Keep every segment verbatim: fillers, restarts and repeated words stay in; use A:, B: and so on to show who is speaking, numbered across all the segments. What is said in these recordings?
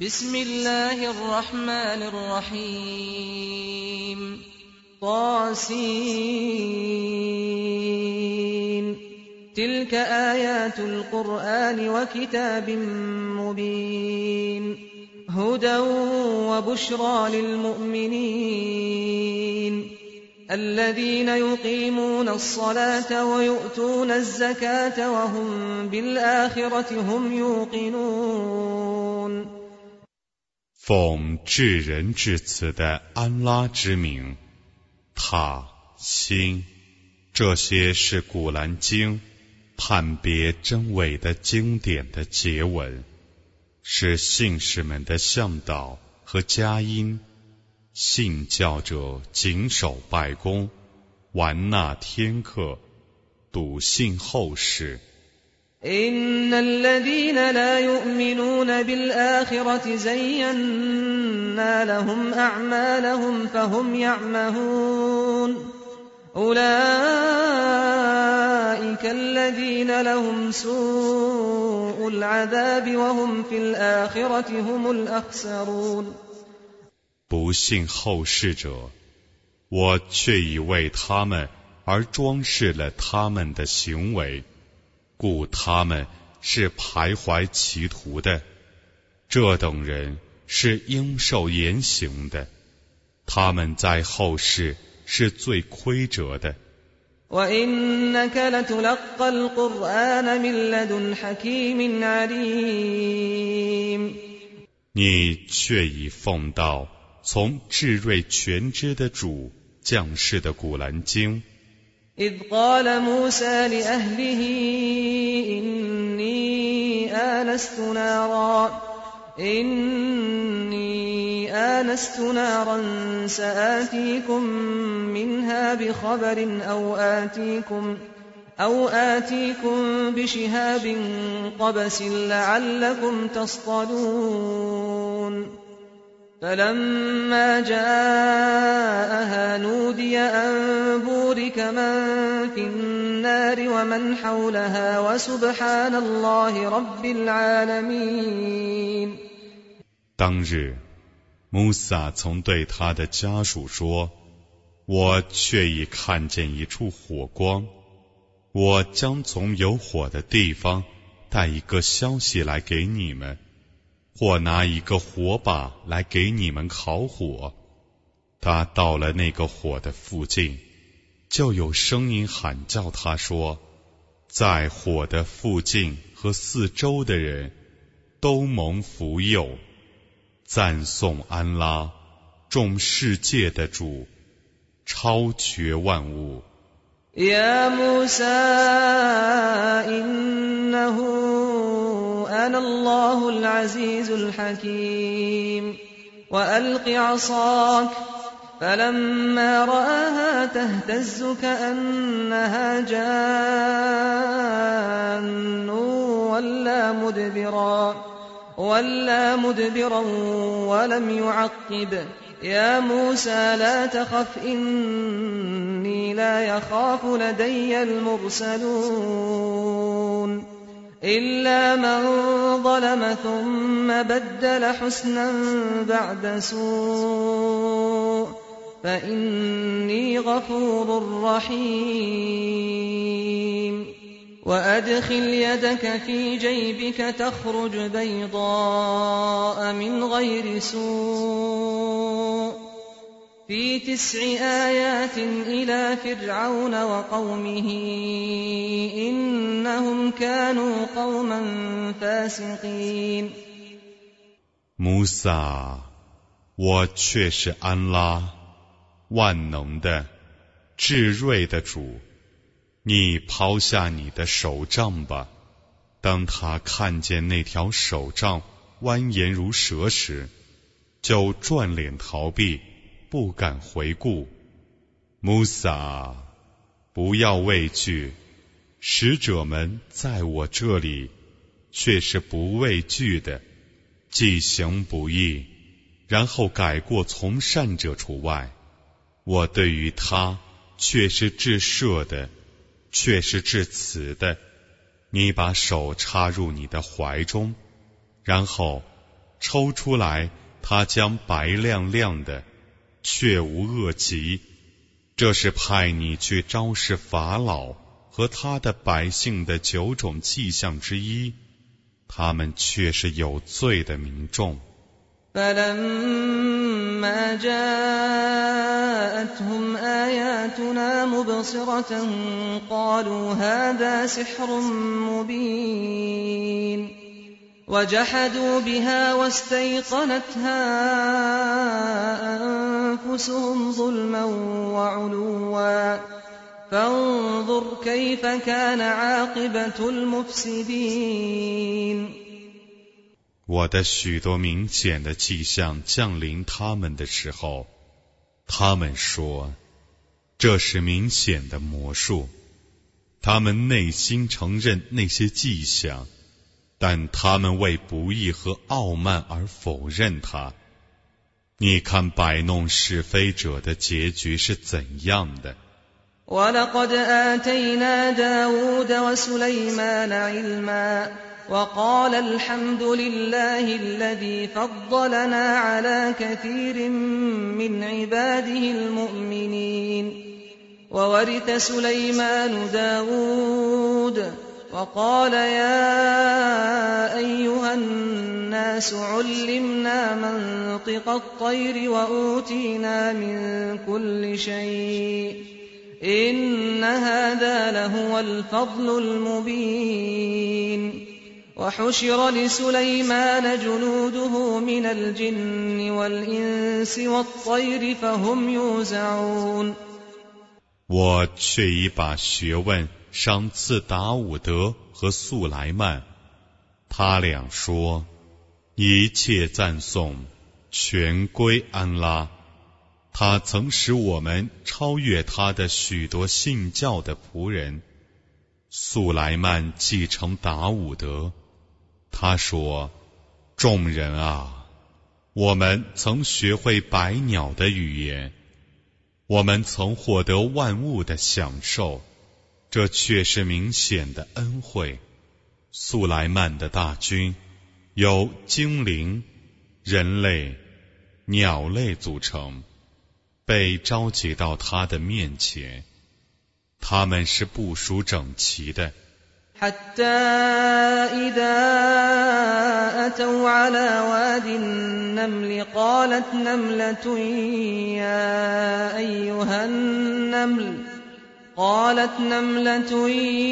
A: بسم الله الرحمن الرحيم طاسين تلك آيات القرآن وكتاب مبين هدى وبشرى للمؤمنين الذين يقيمون الصلاة ويؤتون الزكاة وهم بالآخرة هم يوقنون。
B: 奉至仁至慈的安拉之名，塔、心，这些是古兰经判别真伪的经典的结文，是信士们的向导和佳音。信教者谨守拜功，玩纳天课，笃信后世。
A: إن الذين لا يؤمنون بالآخرة زينا لهم أعمالهم فهم يعمهون أولئك الذين لهم سوء العذاب وهم في الآخرة هم الأخسرون。
B: 不信后世者，我却已为他们而装饰了他们的行为，故他们是徘徊歧途的，这等人是应受严刑的，他们在后世是最亏折的。
A: وَإِنَّكَ لَتُلَقَّى الْقُرْآنَ مِنْ لَدُنْ حَكِيمٍ عَلِيمٍ。
B: 你却已奉到从至睿全知的主降世的古兰经。
A: إذ قال موسى لأهله إني آنست نارا إني آنست نارا سآتيكم منها بخبر أو آتيكم أو آتيكم بشهاب قبس لعلكم تصطلون فلما جاءها نودي أن بورك من في النار ومن حولها وسبحان الله رب العالمين。
B: 当日，穆萨曾对他的家属说：“我却已看见一处火光，我将从有火的地方带一个消息来给你们。”或拿一个火把来给你们烤火。他到了那个火的附近，就有声音喊叫他说，在火的附近和四周的人都蒙福佑，赞颂安拉，众世界的主，超绝万物。
A: يا موسى إنه أنا الله العزيز الحكيم وألق عصاك فلما رآها تهتز كأنها جان ولا مدبرا ولا مدبرا ولم يعقب يا موسى لا تخف إني لا يخاف لدي المرسلون إلا من ظلم ثم بدل حسنا بعد سوء فإني غفور رحيم وأدخل يدك في جيبك تخرج بيضاء من غير سوء في تسع آيات إلى فرعون وقومه إنهم كانوا قوما فاسقين。
B: 穆萨，我却是安拉，万能的、至睿的主。你抛下你的手杖吧。当他看见那条手杖蜿蜒如蛇时，就转脸逃避，不敢回顾。穆萨，不要畏惧，使者们在我这里却是不畏惧的，既行不义，然后改过从善者除外。我对于他却是至赦的，却是至慈的。你把手插入你的怀中，然后抽出来，他将白亮亮的，却无恶疾。这是派你去昭示法老和他的百姓的九种迹象之一，他们却是有罪的民众。
A: فَلَمَّا جَاءَتْهُمْ آيَاتُنَا مُبْصِرَةً قَالُوا هَذَا سِحْرٌ مُبِينٌ وَجَحَدُوا بِهَا وَاسْتَيْقَنَتْهَا أَنفُسُهُمْ ظُلْمًا وَعُلُوًّا فَانظُرْ كَيْفَ كَانَ عَاقِبَةُ الْمُفْسِدِينَ。
B: 我的许多明显的迹象降临他们的时候，他们说这是明显的魔术。他们内心承认那些迹象，但他们为不义和傲慢而否认它。你看摆弄是非者的结局是怎样的。
A: وَلَقَدْ آتَيْنَا دَاوُودَ وَسُلَيْمَانَ عِلْمًا وَقَالَ الْحَمْدُ لِلَّهِ الَّذِي فَضَّلَنَا عَلَى كَثِيرٍ مِّنْ عِبَادِهِ الْمُؤْمِنِينَ وَوَرِثَ سُلَيْمَانُ دَاوُودَ وَقَالَ يَا أَيُّهَا النَّاسُ عُلِّمْنَا مَنطِقَ الطَّيْرِ وَأُوتِينَا مِن كُلِّ شَيْءٍ إِنَّ هَذَا لَهُوَ الْفَضْلُ الْمُبِينُ وَحُشِرَ لِسُلَيْمَانَ جُنُودُهُ مِنَ الْجِنِّ وَالْإِنسِ وَالطَّيْرِ فَهُمْ يُوزَعُونَ。
B: 我却已把学问赏赐达伍德和素莱曼，他俩说：一切赞颂全归安拉。他曾使我们超越他的许多信教的仆人。素莱曼继承达伍德，他说：众人啊，我们曾学会百鸟的语言，我们曾获得万物的享受，这却是明显的恩惠。素莱曼的大军由精灵、人类、鸟类组成，被召集到他的面前，他们是部署整齐的。
A: حتى إذا أتوا على واد النمل قالت نملة يا أيها النمل قالت نملة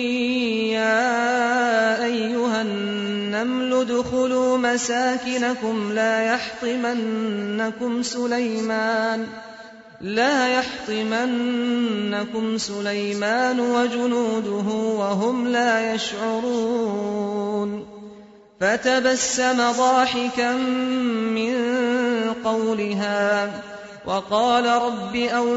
A: يا أيها النمل ادخلوا مساكنكم لا يحطمنكم سليمان لا يحطمنكم سليمان وجنوده وهم لا يشعرون فتبسم ضاحكا من قولها وقال رب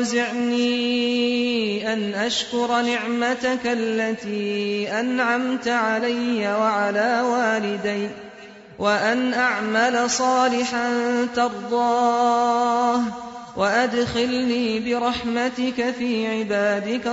A: أوزعني أن أشكر نعمتك التي أنعمت علي وعلى والدي وأن أعمل صالحا ترضاه وأدخلني برحمتك في عبادك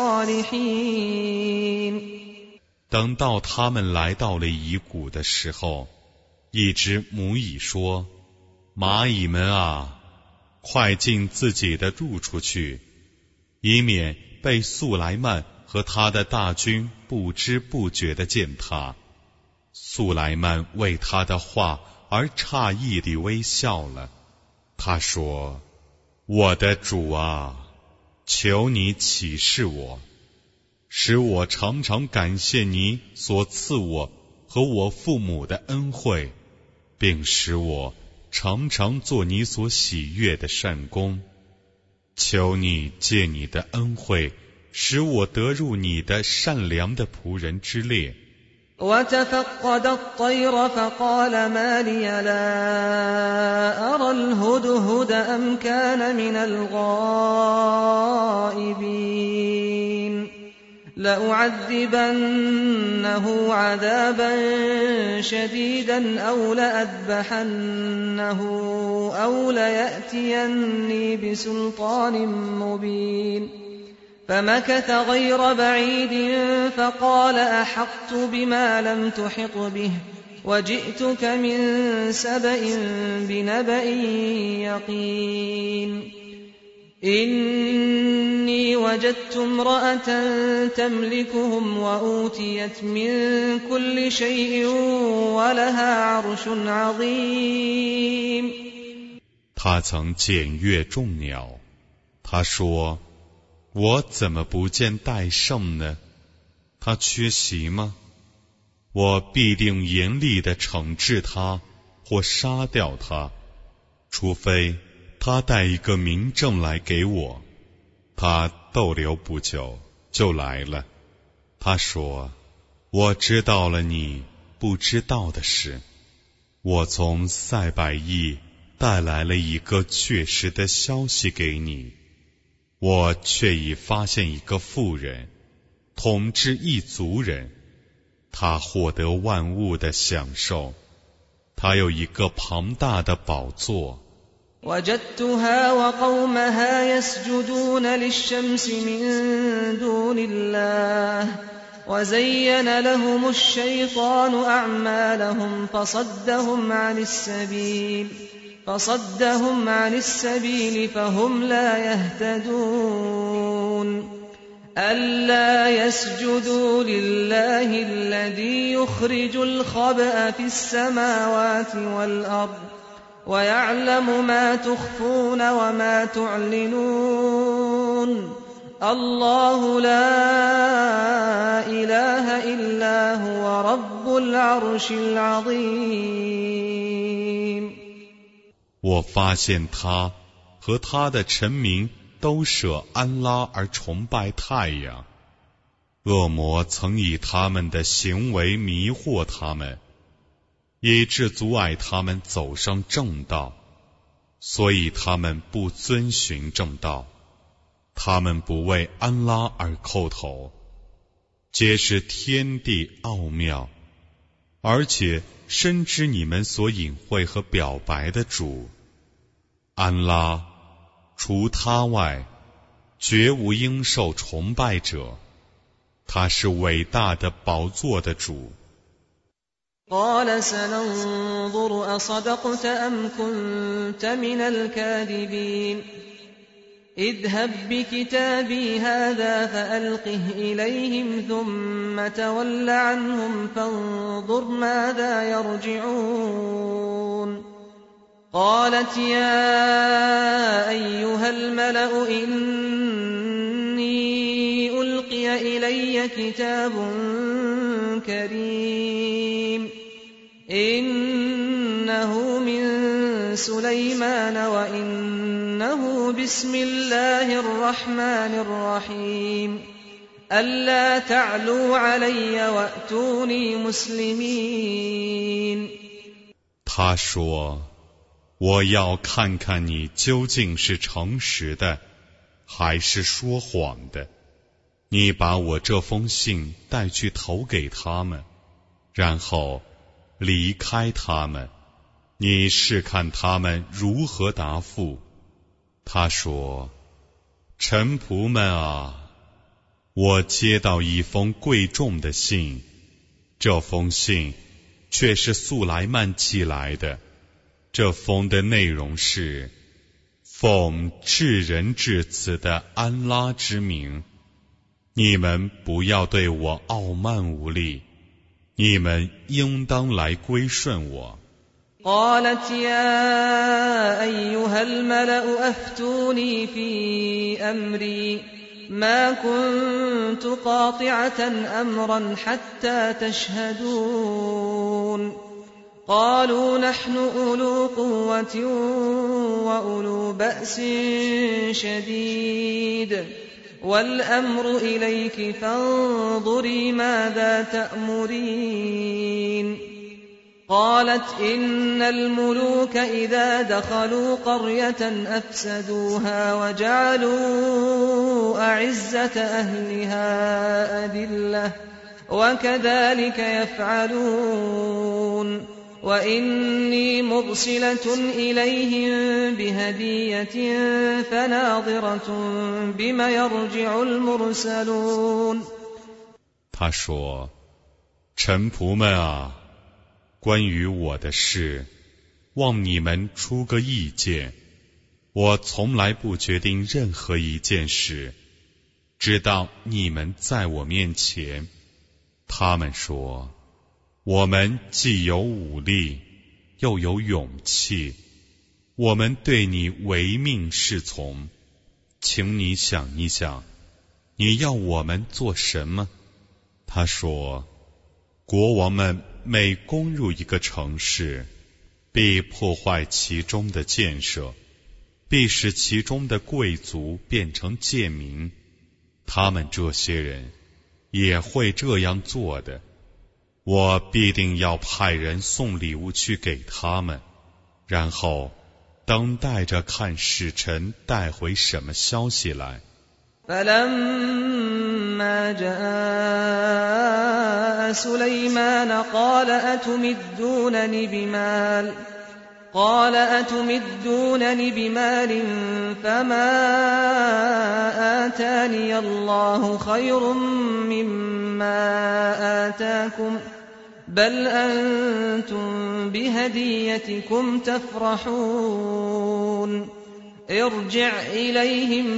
A: الصالحين。
B: 等到他们来到了乙谷的时候，一只母蚁说：蚂蚁们啊，快进自己的住处去，以免被素莱曼和他的大军不知不觉地践踏。素莱曼为他的话而诧异地微笑了，他说：我的主啊，求你启示我，使我常常感谢你所赐我和我父母的恩惠，并使我常常做你所喜悦的善功。求你借你的恩惠，使我得入你的善良的仆人之列。
A: وتفقد الطير فقال ما لي لا أرى الهدهد أم كان من الغائبين لأعذبنه عذابا شديدا أو لأذبحنه أو ليأتيني بسلطان مبين فمكث غير بعيد فقال أحطت بما لم تحط به وجئتك من سبأ بنبأ يقين إني وجدت امرأة تملكهم وأوتيت من كل شيء ولها عرش عظيم。
B: 他曾检阅众鸟，他说：“我怎么不见戴胜呢？他缺席吗？我必定严厉地惩治他，或杀掉他，除非他带一个明证来给我。”他逗留不久就来了，他说：“我知道了你不知道的事，我从塞百亿带来了一个确实的消息给你。我却已发现一个妇人统治一族人，他获得万物的享受，他有一个庞大的宝座。
A: وجدتها وقومها يسجدون للشمس من دون الله وزين لهم الشيطان أعمالهم فصدهم عن السبيل فصدهم عن السبيل فهم لا يهتدون ألا يسجدوا لله الذي يخرج الخبأ في السماوات والأرض ويعلم ما تخفون وما تعلنون الله لا إله إلا هو رب العرش العظيم。
B: 我发现他和他的臣民都舍安拉而崇拜太阳，恶魔曾以他们的行为迷惑他们，以致阻碍他们走上正道，所以他们不遵循正道，他们不为安拉而叩头，皆是天地奥妙，而且深知你们所隐晦和表白的主。安拉除他外绝无应受崇拜者，他是伟大的宝座的主。
A: قال سننظر أصدقت أم كنت من الكاذبين اذهب بكتابي هذا فألقه إليهم ثم تول عنهم فانظر ماذا يرجعون قالت يا أيها الملأ إني ألقي إلي كتاب كريم إنه من سليمان وإنه بسم الله الرحمن الرحيم ألا تعلوا علي وأتوني مسلمين。
B: 他说：“我要看看你究竟是诚实的，还是说谎的。你把我这封信带去投给他们，然后离开他们，你试看他们如何答复。”他说：“臣仆们啊，我接到一封贵重的信，这封信却是素来曼寄来的。这封的内容是：奉至仁至慈的安拉之名，你们不要对我傲慢无礼，你们应当来归顺我。”
A: قالت يا أيها الملأ أفتوني في أمري ما كنت قاطعة أمرا حتى تشهدون قالوا نحن أولو قوة وأولو بأس شديد والأمر إليك فانظري ماذا تأمرين قالت إن الملوك إذا دخلوا قرية أفسدوها وجعلوا أعزة أهلها أذلة وكذلك يفعلون وإني مرسلة إليهم بهدية فناظرة بما يرجع المرسلون。
B: 他说：“臣仆们啊， 关于我的事，望你们出个意见。我从来不决定任何一件事，直到你们在我面前。他们说，我们既有武力，又有勇气，我们对你唯命是从。请你想一想，你要我们做什么？他说，国王们每攻入一个城市，必破坏其中的建设，必使其中的贵族变成贱民。他们这些人也会这样做的。我必定要派人送礼物去给他们，然后等待着看使臣带回什么消息来。
A: فلما جاء سليمان قال أتمدونني بمال قال أتمدونني بمال فما آتاني الله خير مما آتاكم بل أنتم بهديتكم تفرحون ارجع إليهم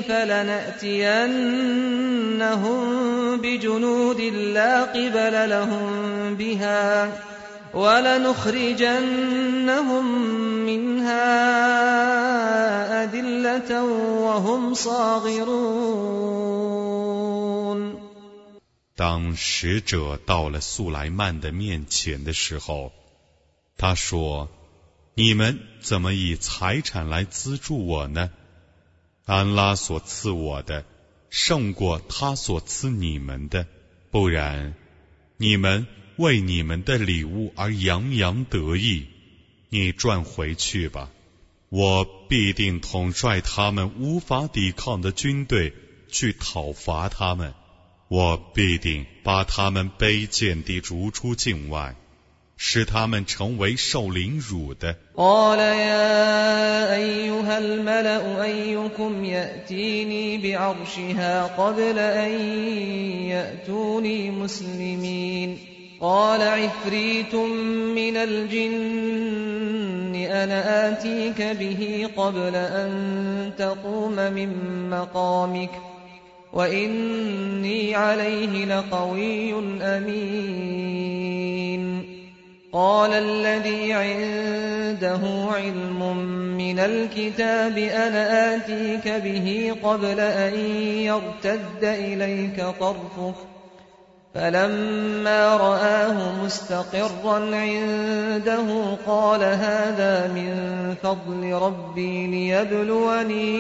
A: فلنأتينهم بجنود لا قبل لهم بها ولنخرجنهم منها أذلة وهم صاغرون。
B: 当使者到了素莱曼的面前的时候，他说，你们怎么以财产来资助我呢？安拉所赐我的胜过他所赐你们的，不然你们为你们的礼物而洋洋得意，你转回去吧，我必定统帅他们无法抵抗的军队去讨伐他们，我必定把他们卑贱地逐出境外，使他们成为受凌辱的。
A: قال يا أيها الملأ أيكم يأتيني بعرشها قبل أن يأتوني مسلمين قال عفريت من الجن أنا آتيك به قبل أن تقوم من مقامك وإني عليه لقوي أمين قال الذي عنده علم من الكتاب أنا آتيك به قبل أن يرتد إليك طرفك فلما رآه مستقرا عنده قال هذا من فضل ربي ليبلوني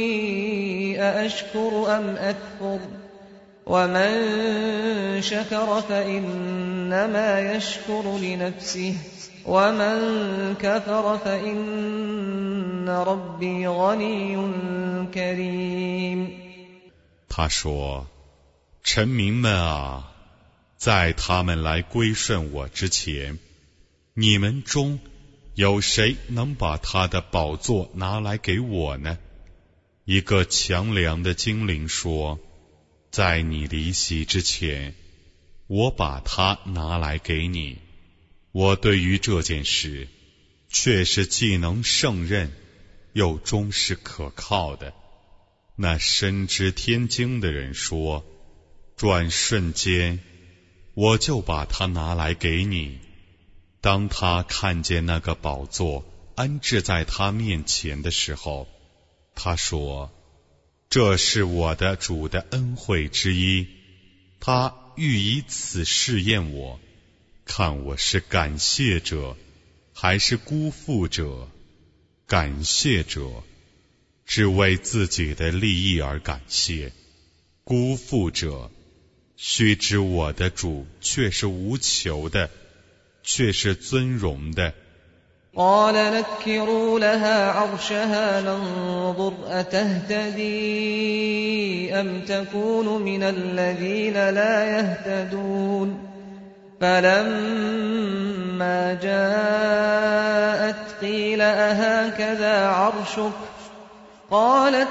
A: أأشكر أم أكفر ومن شكر فإنما يشكر لنفسه ومن كفر فإن ربي غني كريم。
B: 他说，臣民们啊，在他们来归顺我之前，你们中有谁能把他的宝座拿来给我呢？一个强梁的精灵说，在你离席之前，我把它拿来给你。我对于这件事却是既能胜任又终是可靠的。那深知天经的人说，转瞬间我就把它拿来给你。当他看见那个宝座安置在他面前的时候，他说，这是我的主的恩惠之一，他欲以此试验我，看我是感谢者还是辜负者。感谢者只为自己的利益而感谢，辜负者须知我的主却是无求的，却是尊荣的。
A: قال نكروا لها عرشها ننظر أتهتدي أم تكون من الذين لا يهتدون فلما جاءت قيل أهكذا عرشك قالت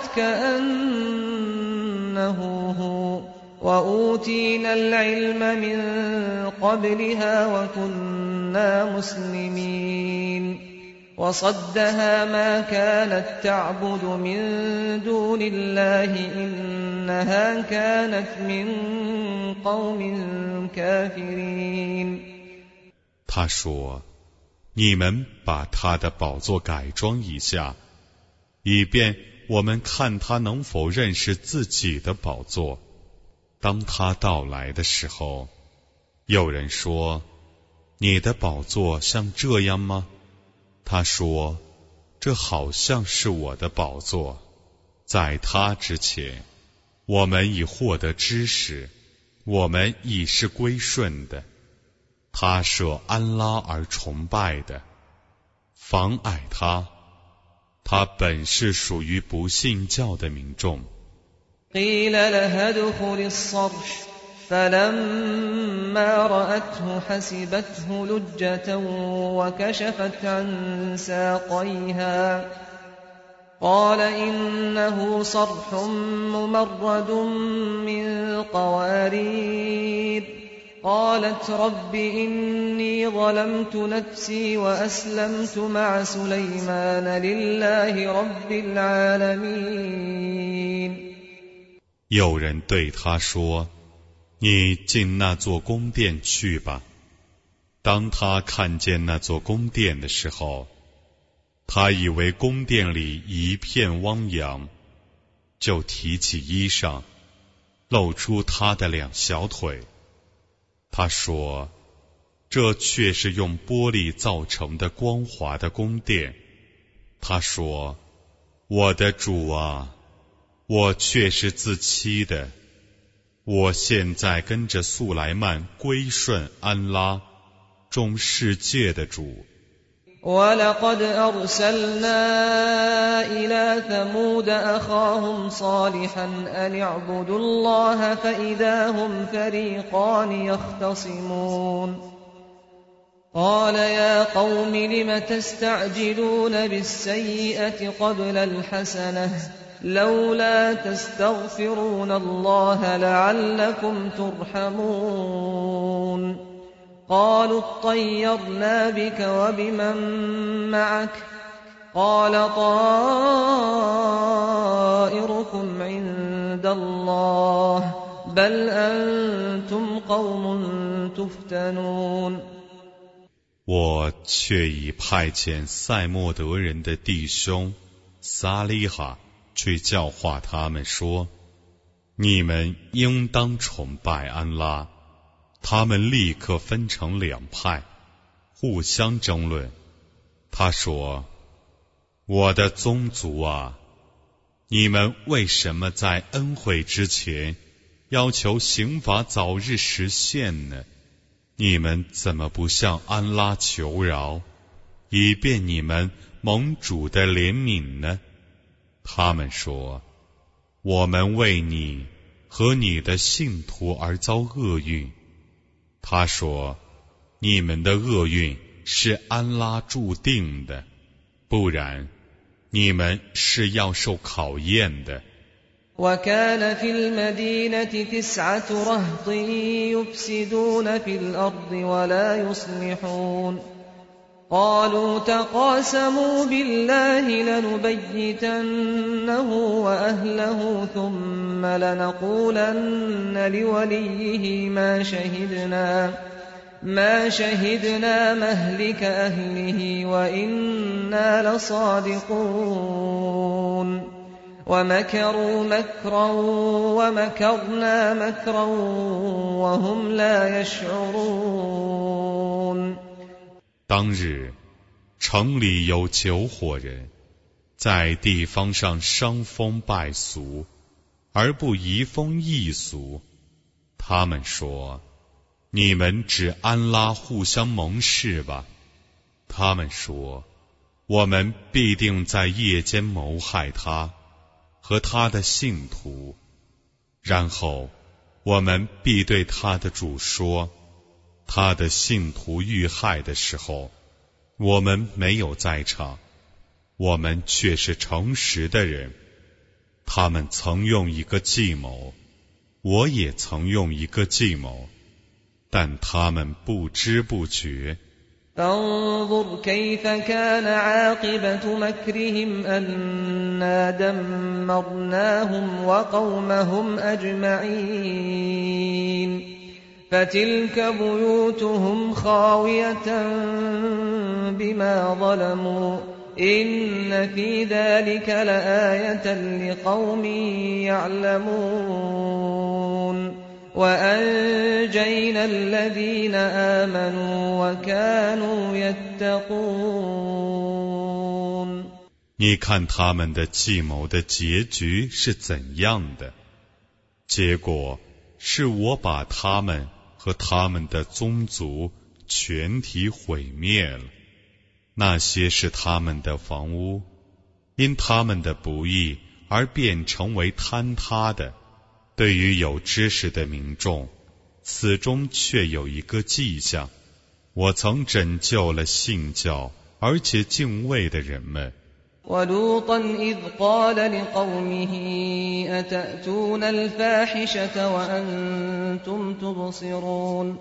A: كأنه هو وأوتينا العلم من قبلها وكنا كنا مسلمين وصدها ما كانت تعبد من دون الله إنها كانت من قوم كافرين。
B: 他说，你们把他的宝座改装一下，以便我们看他能否认识自己的宝座。当他到来的时候，有人说，你的宝座像这样吗？他说，这好像是我的宝座。在他之前，我们已获得知识，我们已是归顺的。他舍安拉而崇拜的，妨碍他，他本是属于不信教的民众。
A: قيل لها ادخل الصرح فلما رأته حسبته لجة وكشفت عن ساقيها قال إنه صرح ممرد من قوارير قالت رب إني ظلمت نفسي وأسلمت مع سليمان لله رب العالمين。
B: 有人对他说，你进那座宫殿去吧。当他看见那座宫殿的时候，他以为宫殿里一片汪洋，就提起衣裳，露出他的两小腿。他说，这却是用玻璃造成的光滑的宫殿。他说，我的主啊，我却是自欺的，我现在跟着素来曼归顺安拉，众世界的主。
A: وَلَقَدْ أَرْسَلْنَا إِلَى ثَمُودَ أَخَاهُمْ صَالِحًا أَنِ اعْبُدُوا اللَّهَ فَإِذَا هُمْ فَرِيقَانِ يَخْتَصِمُونَ قَالَ يَا قَوْمِ لِمَ تَسْتَعْجِلُونَ بِالسَّيِّئَةِ قَبْلَ الْحَسَنَةِ لولا تستغفرون الله لعلكم ترحمون قالوا اطيرنا بك وبمن معك قال طائركم عند الله بل أنتم قوم تفتنون。
B: 我却已派遣塞莫德人的弟兄撒利哈去教化他们说，你们应当崇拜安拉。他们立刻分成两派，互相争论。他说，我的宗族啊，你们为什么在恩惠之前要求刑罚早日实现呢？你们怎么不向安拉求饶，以便你们蒙主的怜悯呢？他们说，我们为你和你的信徒而遭厄运。他说，你们的厄运是安拉注定的，不然你们是要受考验的。
A: وكان في المدينة تسعة رهط يفسدون في الأرض ولا يصلحون قالوا تقاسموا بالله لنبيتنه وأهله ثم لنقولن لوليه ما شهدنا ما شهدنا مهلك أهله وإنا لصادقون ومكروا مكرا ومكرنا مكرا وهم لا يشعرون。
B: 当日，城里有九伙人，在地方上伤风败俗，而不移风易俗。他们说，你们只安拉互相盟誓吧。他们说，我们必定在夜间谋害他和他的信徒，然后我们必对他的主说，他的信徒遇害的时候，我们没有在场，我们却是诚实的人。他们曾用一个计谋，我也曾用一个计谋，但他们不知不觉，
A: فانظر كيف كان عاقبة مكرهم أنا دمرناهم وقومهم أجمعين فتلك بيوتهم خاوية بما ظلموا إن في ذلك لآية لقوم يعلمون وأنجينا الذين آمنوا وكانوا يتقون
B: 你看他们的计谋的结局是怎样的？结果是我把他们和他们的宗族全体毁灭了。那些是他们的房屋，因他们的不义而变成为坍塌的。对于有知识的民众，此中却有一个迹象：我曾拯救了信教而且敬畏的人们。
A: ولوطا إذ قال لقومه أتأتون الفاحشة وأنتم تبصرون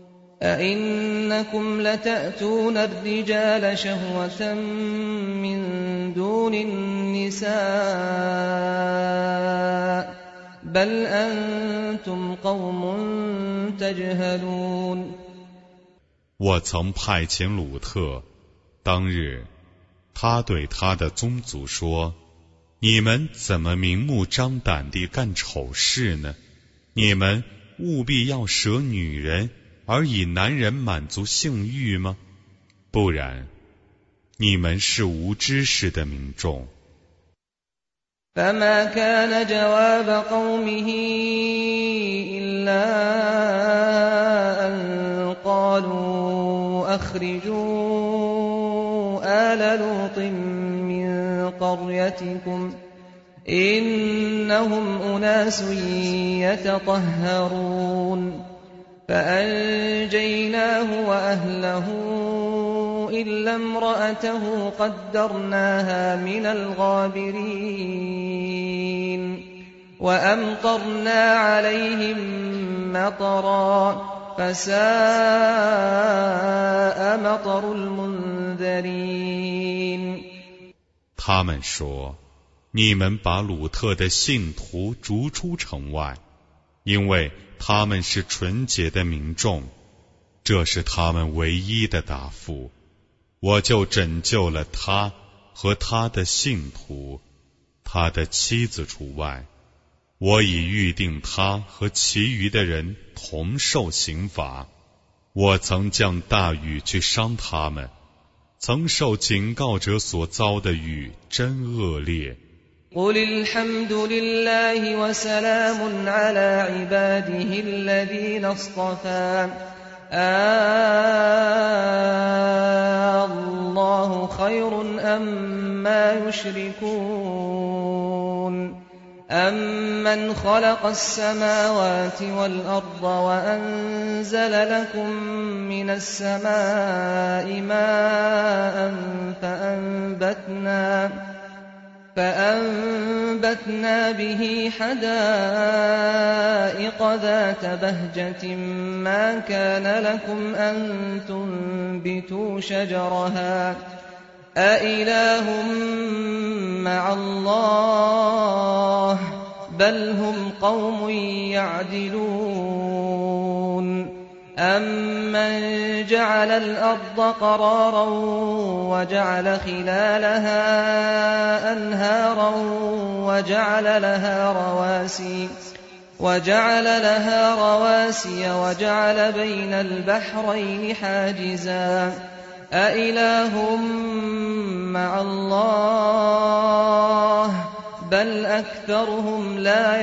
A: أئنكم لتأتون الرجال شهوة من دون النساء بل أنتم قوم تجهلون
B: 我曾派遣鲁特，当日他对他的宗族说：你们怎么明目张胆地干丑事呢？你们务必要舍女人而以男人满足性欲吗？不然你们是无知识的民众。
A: فما كان جواب قومه إلا أن قالوا أخرجوا آل لوط من قريتكم إنهم أناس يتطهرون فأنجيناه وأهله إلا امرأته قدرناها من الغابرين وأمطرنا عليهم مطرا فساء مطر المنذرين
B: 他们说，你们把鲁特的信徒逐出城外，因为他们是纯洁的民众，这是他们唯一的答复。我就拯救了他和他的信徒，他的妻子除外。我已预定他和其余的人同受刑罚。我曾降大雨去伤他们，曾受警告者所遭的雨真恶劣。
A: قل الحمد لله وسلام على عباده الذين اصطفى الله خير أما يشركون أمن خلق السماوات والأرض وأنزل لكم من السماء ماء فأنبتنا فأنبتنا به حدائق ذات بهجة ما كان لكم أن تنبتوا شجرها أإله مع الله بل هم قوم يعدلون أمن جعل الأرض قرارا وجعل خلالها أنهارا وجعل لها رواسي وجعل لها رواسي وجعل بين البحرين حاجزا أإله مع الله بل أكثرهم لا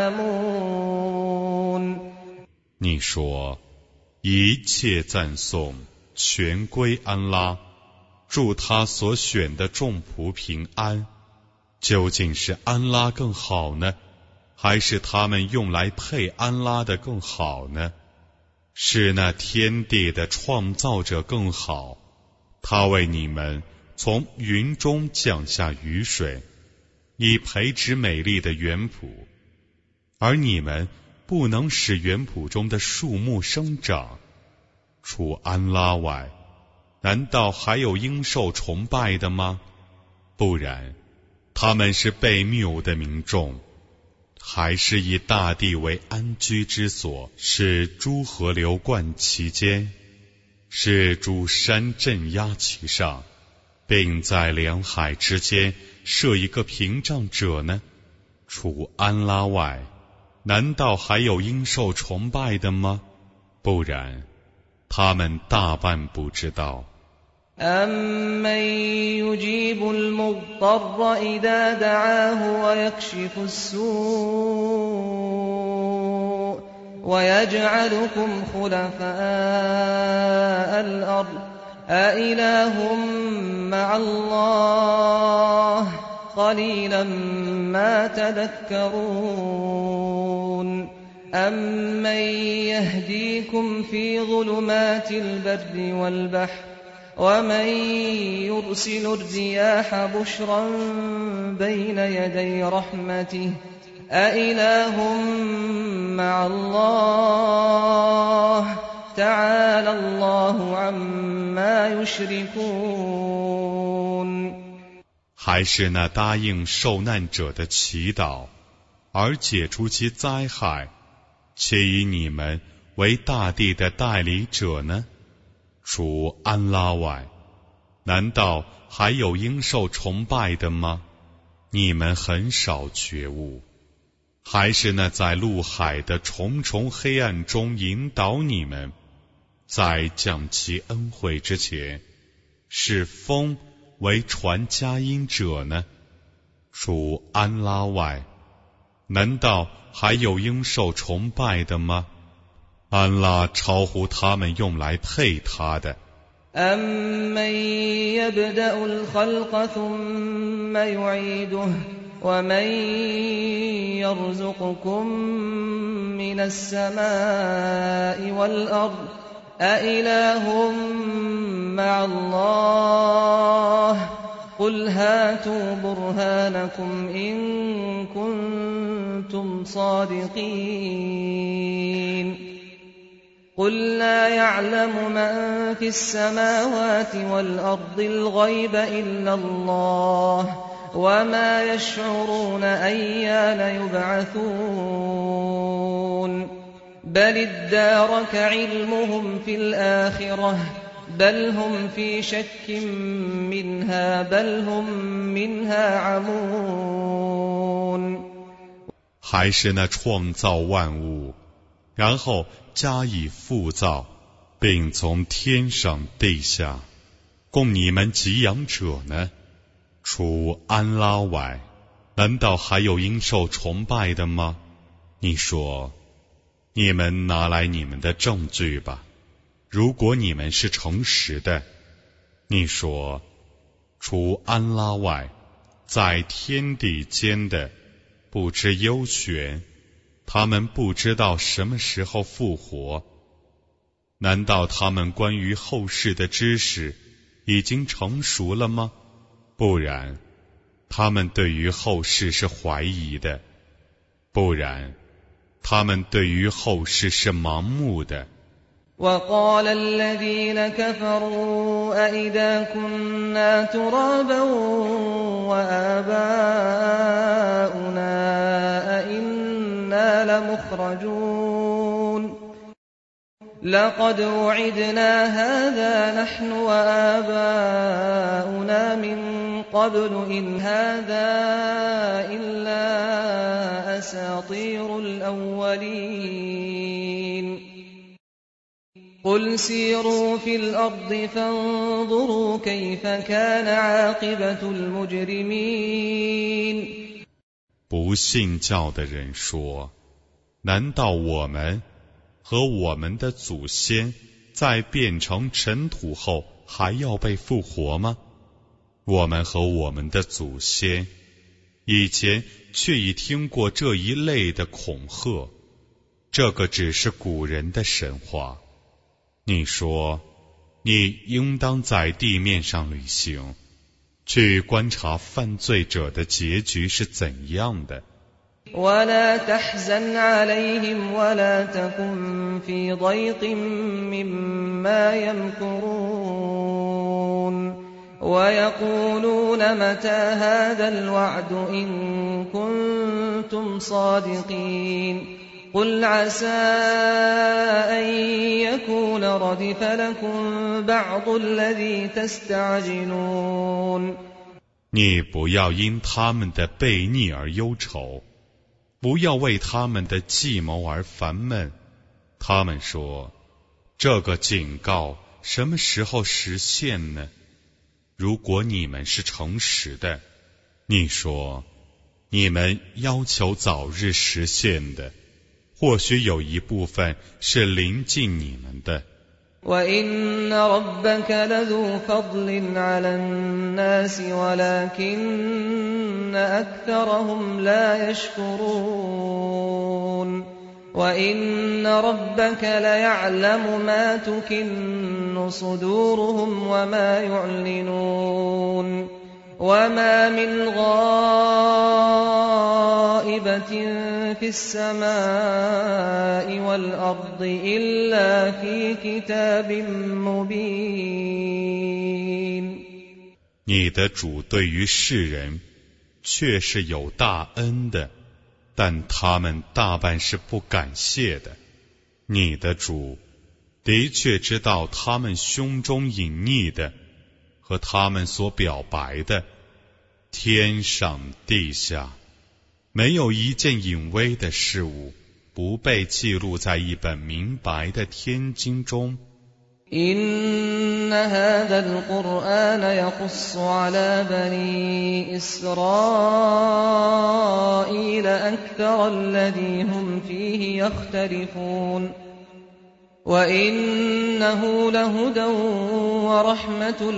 A: يعلمون
B: 你说，一切赞颂全归安拉，祝他所选的众仆平安。究竟是安拉更好呢，还是他们用来配安拉的更好呢？是那天地的创造者更好，他为你们从云中降下雨水，以培植美丽的园圃，而你们不能使园圃中的树木生长。除安拉外， 难道还有应受崇拜的吗？不然，他们是被谬的民众，还是以大地为安居之所，使诸河流贯其间，使诸山镇压其上，并在两海之间设一个屏障者呢？除安拉外，难道还有应受崇拜的吗？不然，他们大半不知道。
A: أَمَّن يُجِيبُ الْمُضْطَرَّ إِذَا دَعَاهُ وَيَكْشِفُ السُّوءَ وَيَجْعَلُكُمْ خُلَفَاءَ الْأَرْضِ أَإِلَٰهٌ مَّعَ اللَّهِ قَلِيلًا مَّا تَذَكَّرُونَ أَمَّن يَهْدِيكُمْ فِي ظُلُمَاتِ الْبَرِّ وَالْبَحْرِ ومن يرسل الرياح بشرا بين يدي رحمته أإله مع الله تعالى الله عما يشركون
B: 还是那答应受难者的祈祷，而解除其灾害，且以你们为大地的代理者呢？除安拉外，难道还有应受崇拜的吗？你们很少觉悟。还是那在陆海的重重黑暗中引导你们，在降其恩惠之前，是风为传佳音者呢？除安拉外，难道还有应受崇拜的吗？安拉超乎他们用来配他的。
A: أَمَّن يَبْدَأُ الْخَلْقَ ثُمَّ يُعِيدُهُ وَمَن يَرْزُقُكُم مِّنَ السَّمَاءِ وَالْأَرْضِ أَإِلَٰهٌ مَّعَ اللَّهِ قُلْ هَاتُوا بُرْهَانَكُمْ إِن كُنتُمْ صَادِقِينَ قُلْ لَا يَعْلَمُ مَن فِي السَّمَاوَاتِ وَالْأَرْضِ الْغَيْبَ إِلَّا اللَّهُ وَمَا يَشْعُرُونَ أَيَّانَ يُبْعَثُونَ بَلِ ادَّارَكَ عِلْمُهُمْ فِي الْآخِرَةِ بَلْ هُمْ فِي شَكٍّ مِّنْهَا بَلْ هُمْ مِنْهَا عَمُونَ
B: 还是那创造万物，然后加以复造，并从天上地下供你们给养者呢？除安拉外，难道还有应受崇拜的吗？你说，你们拿来你们的证据吧，如果你们是诚实的。你说，除安拉外，在天地间的不知幽玄，他们不知道什么时候复活。难道他们关于后世的知识已经成熟了吗？不然，他们对于后世是怀疑的；不然，他们对于后世是盲目的。
A: وقال الذين كفروا أئذا كنا ترابا وآباؤنا أئنا لمخرجون لقد وعدنا هذا نحن وآباؤنا من قبل إن هذا إلا أساطير الأولين قل سيروا في الأرض فانظروا كيف كان عاقبة المجرمين
B: 不信教的人说，难道我们和我们的祖先在变成尘土后还要被复活吗？我们和我们的祖先以前却已听过这一类的恐吓，这个只是古人的神话。你说，你应当在地面上旅行，去观察犯罪者的结局是怎样的。
A: ولا تحزن عليهم ولا تكن في ضيق مما يمكرون ويقولون متى هذا الوعد إن كنتم صادقين قل عسى أن يكون ردف لكم بعض الذي تستعجلون
B: 你不要因他们的悖逆而忧愁，不要为他们的计谋而烦闷。他们说，这个警告什么时候实现呢？如果你们是诚实的，你说，你们要求早日实现的，或许有一部分是临近你们的。
A: وَإِنَّ رَبَّكَ لَذُو فَضْلٍ عَلَى النَّاسِ وَلَكِنَّ أَكْثَرَهُمْ لَا يَشْكُرُونَ وَإِنَّ رَبَّكَ لَيَعْلَمُ مَا تُكِنُّ صُدُورُهُمْ وَمَا يُعْلِنُونَ وَمَا مِنْ غَائِبَةٍ في السماء والأرض إلا في كتاب مبين
B: 你的主对于世人确是有大恩的，但他们大半是不感谢的。你的主的确知道他们胸中隐匿的和他们所表白的，天上地下没有一件隐微的事物不被记录在一本明白的天经中。
A: إن هذا القرآن يقص على بني إسرائيل أكثر الذي هم فيه يختلفون وإنه لهدى ورحمة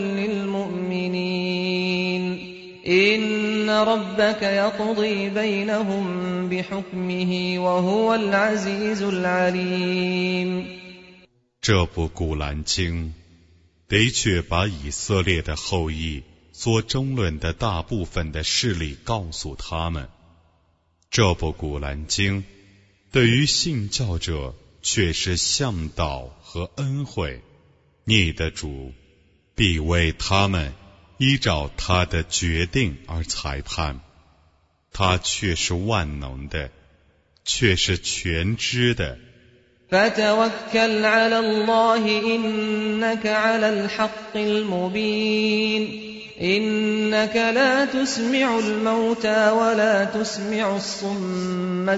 A: للمؤمنين إن ربك يقضي بينهم بحكمه وهو العزيز العليم
B: 这部古兰经的确把以色列的后裔所争论的大部分的事理告诉他们。这部古兰经对于信教者却是向导和恩惠，你的主必为他们依照他的决定而裁判，他却是万能的，却是全知的。
A: فتوكل على الله إنك على الحق المبين إنك لا تسمع الموتى ولا تسمع الصم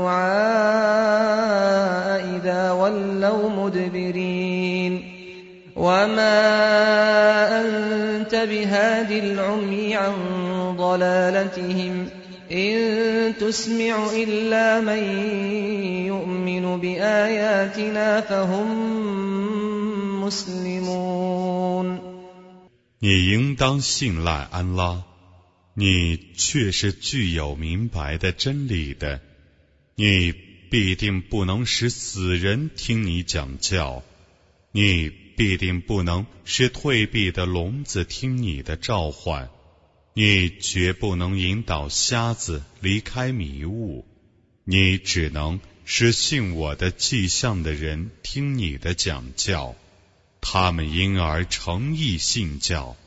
A: الدعاء إذا ولوا مدبرين وما أنت بهاد العمي عن ضلالتهم إن تسمع إلا من يؤمن بآياتنا فهم مسلمون
B: 你应当信赖安拉，你却是具有明白的真理的，你必定不能使死人听你讲教，你必定不能使退避的聋子听你的召唤，你绝不能引导瞎子离开迷雾，你只能使信我的迹象的人听你的讲教，他们因而诚意信教。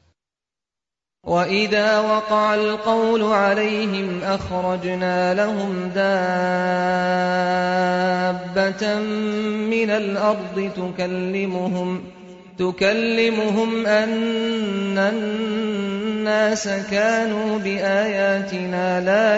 A: وَإِذَا وَقَعَ الْقَوْلُ عَلَيْهِمْ أَخْرَجْنَا لَهُمْ دَابَّةً مِّنَ الْأَرْضِ تُكَلِّمُهُمْ تُكَلِّمُهُمْ أَنَّ النَّاسَ كَانُوا بِآيَاتِنَا لَا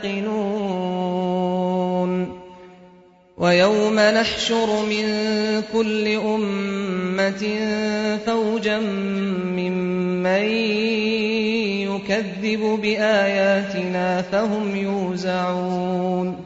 A: يُوقِنُونَ وَيَوْمَ نَحْشُرُ مِنْ كُلِّ أُمَّةٍ فَوْجًا مِّمَّنْ يُكَذِّبُ بِآيَاتِنَا فَهُمْ يُوزَعُونَ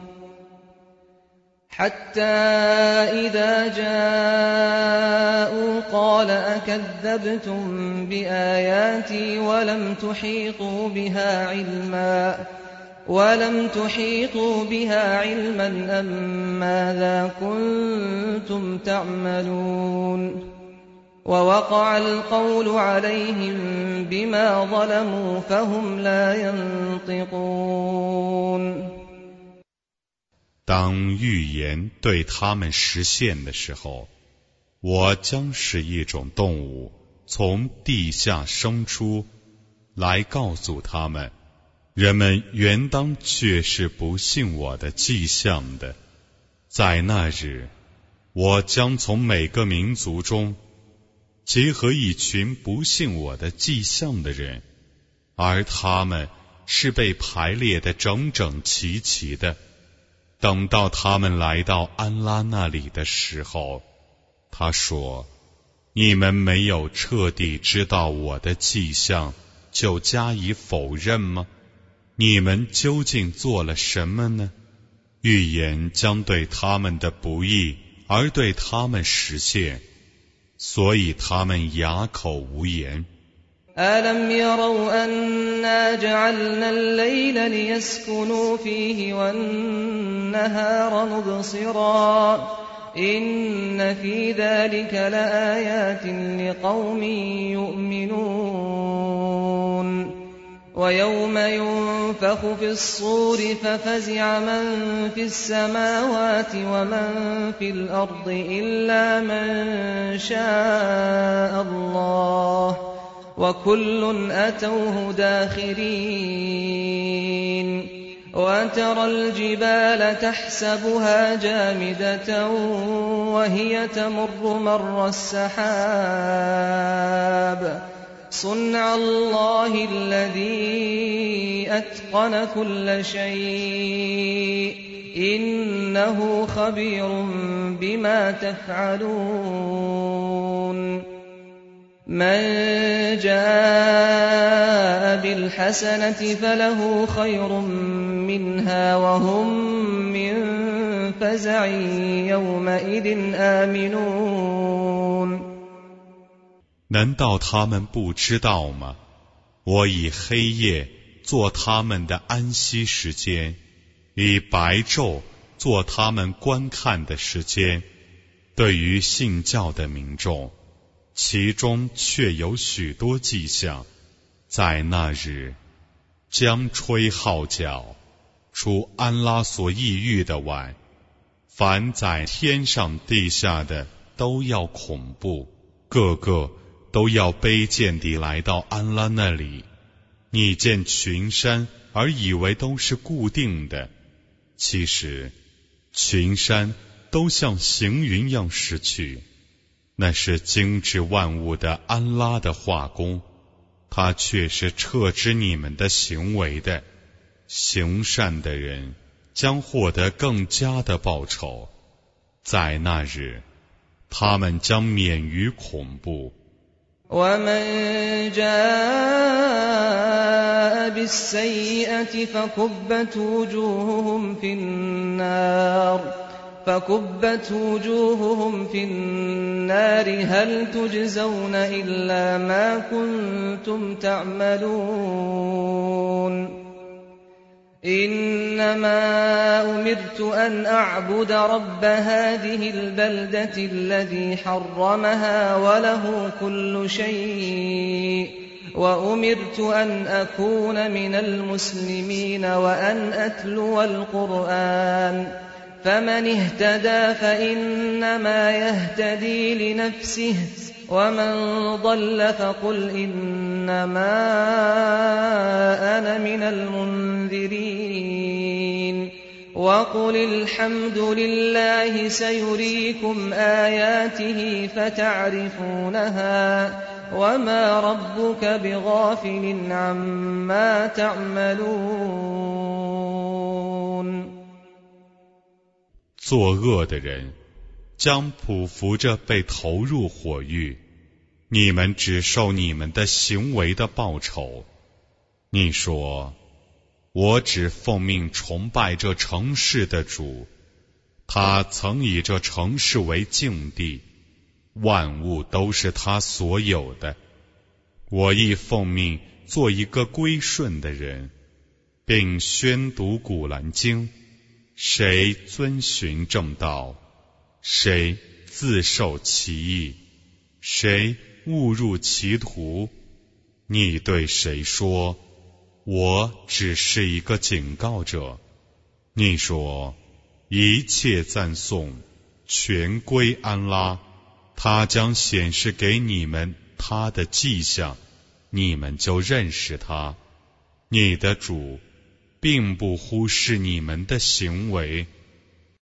A: حَتَّى إِذَا جَاءُوا قَالَ أَكَذَّبْتُمْ بِآيَاتِي وَلَمْ تُحِيطُوا بِهَا عِلْمًا وَلَمْ تُحِيطُوا بِهَا عِلْمًا أَمْ مَاذَا كُنتُمْ تَعْمَلُونَ وَوَقَعَ الْقَوْلُ عَلَيْهِمْ بِمَا ظَلَمُوا فَهُمْ لَا يَنطِقُونَ
B: 当预言对他们实现的时候，我将使一种动物从地下生出，来告诉他们，人们原当却是不信我的迹象的。在那日，我将从每个民族中结合一群不信我的迹象的人，而他们是被排列的整整齐齐的。等到他们来到安拉那里的时候，他说，你们没有彻底知道我的迹象就加以否认吗？你们究竟做了什么呢？预言将对他们的不义而对他们实现，所以他们哑口无言。
A: أَلَمْ يَرَوْا أَنَّا جَعَلْنَا اللَّيْلَ لِيَسْكُنُوا فِيهِ وَالنَّهَارَ مُبْصِرًا إِنَّ فِي ذَلِكَ لَآيَاتٍ لِقَوْمٍ يُؤْمِنُونَ وَيَوْمَ يُنفَخُ فِي الصُّورِ فَفَزِعَ مَن فِي السَّمَاوَاتِ وَمَن فِي الْأَرْضِ إِلَّا مَن شَاءَ اللَّهُ وَكُلٌّ أَتَوْهُ دَاخِرِينَ وَتَرَى الْجِبَالَ تَحْسَبُهَا جَامِدَةً وَهِيَ تَمُرُّ مَرَّ السَّحَابِ صُنْعَ اللَّهِ الَّذِي أَتْقَنَ كُلَّ شَيْءٍ إِنَّهُ خَبِيرٌ بِمَا تَفْعَلُونَ مَنْ جَاءَ بِالْحَسَنَةِ فَلَهُ خَيْرٌ مِّنْهَا وَهُمْ مِنْ فَزَعٍ يَوْمَئِذٍ آمِنُونَ
B: 难道他们不知道吗？我以黑夜做他们的安息时间，以白昼做他们观看的时间。对于信教的民众，其中却有许多迹象，在那日将吹号角，除安拉所抑郁的外，凡在天上地下的都要恐怖，个个都要卑贱地来到安拉那里。你见群山而以为都是固定的，其实群山都像行云样驶去，那是精致万物的安拉的画工，他却是撤知你们的行为的。行善的人将获得更加的报酬，在那日他们将免于恐怖。
A: وَمَنْ جَاءَ بِالسَّيِّئَةِ فَكُبَّتْ وُجُوهُهُمْ فِي النَّارِ فَكُبَّتْ وُجُوهُهُمْ فِي النَّارِ هَلْ تُجْزَوْنَ إِلَّا مَا كُنتُمْ تَعْمَلُونَ إِنَّمَا أُمِرْتُ أَنْ أَعْبُدَ رَبَّ هَذِهِ الْبَلْدَةِ الَّذِي حَرَّمَهَا وَلَهُ كُلُّ شَيْءٍ وَأُمِرْتُ أَنْ أَكُونَ مِنَ الْمُسْلِمِينَ وَأَنْ أَتْلُوَ الْقُرْآنَ فَمَنِ اهْتَدَى فَإِنَّمَا يَهْتَدِي لِنَفْسِهِ وَمَنْ ضَلَّ فَقُلْ إِنَّمَا أَنَا مِنَ الْمُنذِرِينَ وَقُلِ الْحَمْدُ لِلَّهِ سَيُرِيكُمْ آيَاتِهِ فَتَعْرِفُونَهَا وَمَا رَبُّكَ بِغَافِلٍ عَمَّا تَعْمَلُونَ
B: 作恶的人将匍匐着被投入火狱，你们只受你们的行为的报酬。你说，我只奉命崇拜这城市的主，他曾以这城市为境地，万物都是他所有的。我亦奉命做一个归顺的人，并宣读古兰经。谁遵循正道，谁自受其益，谁误入歧途，你对谁说，我只是一个警告者？你说，一切赞颂全归安拉，他将显示给你们他的迹象，你们就认识他。你的主并不忽视你们的行为。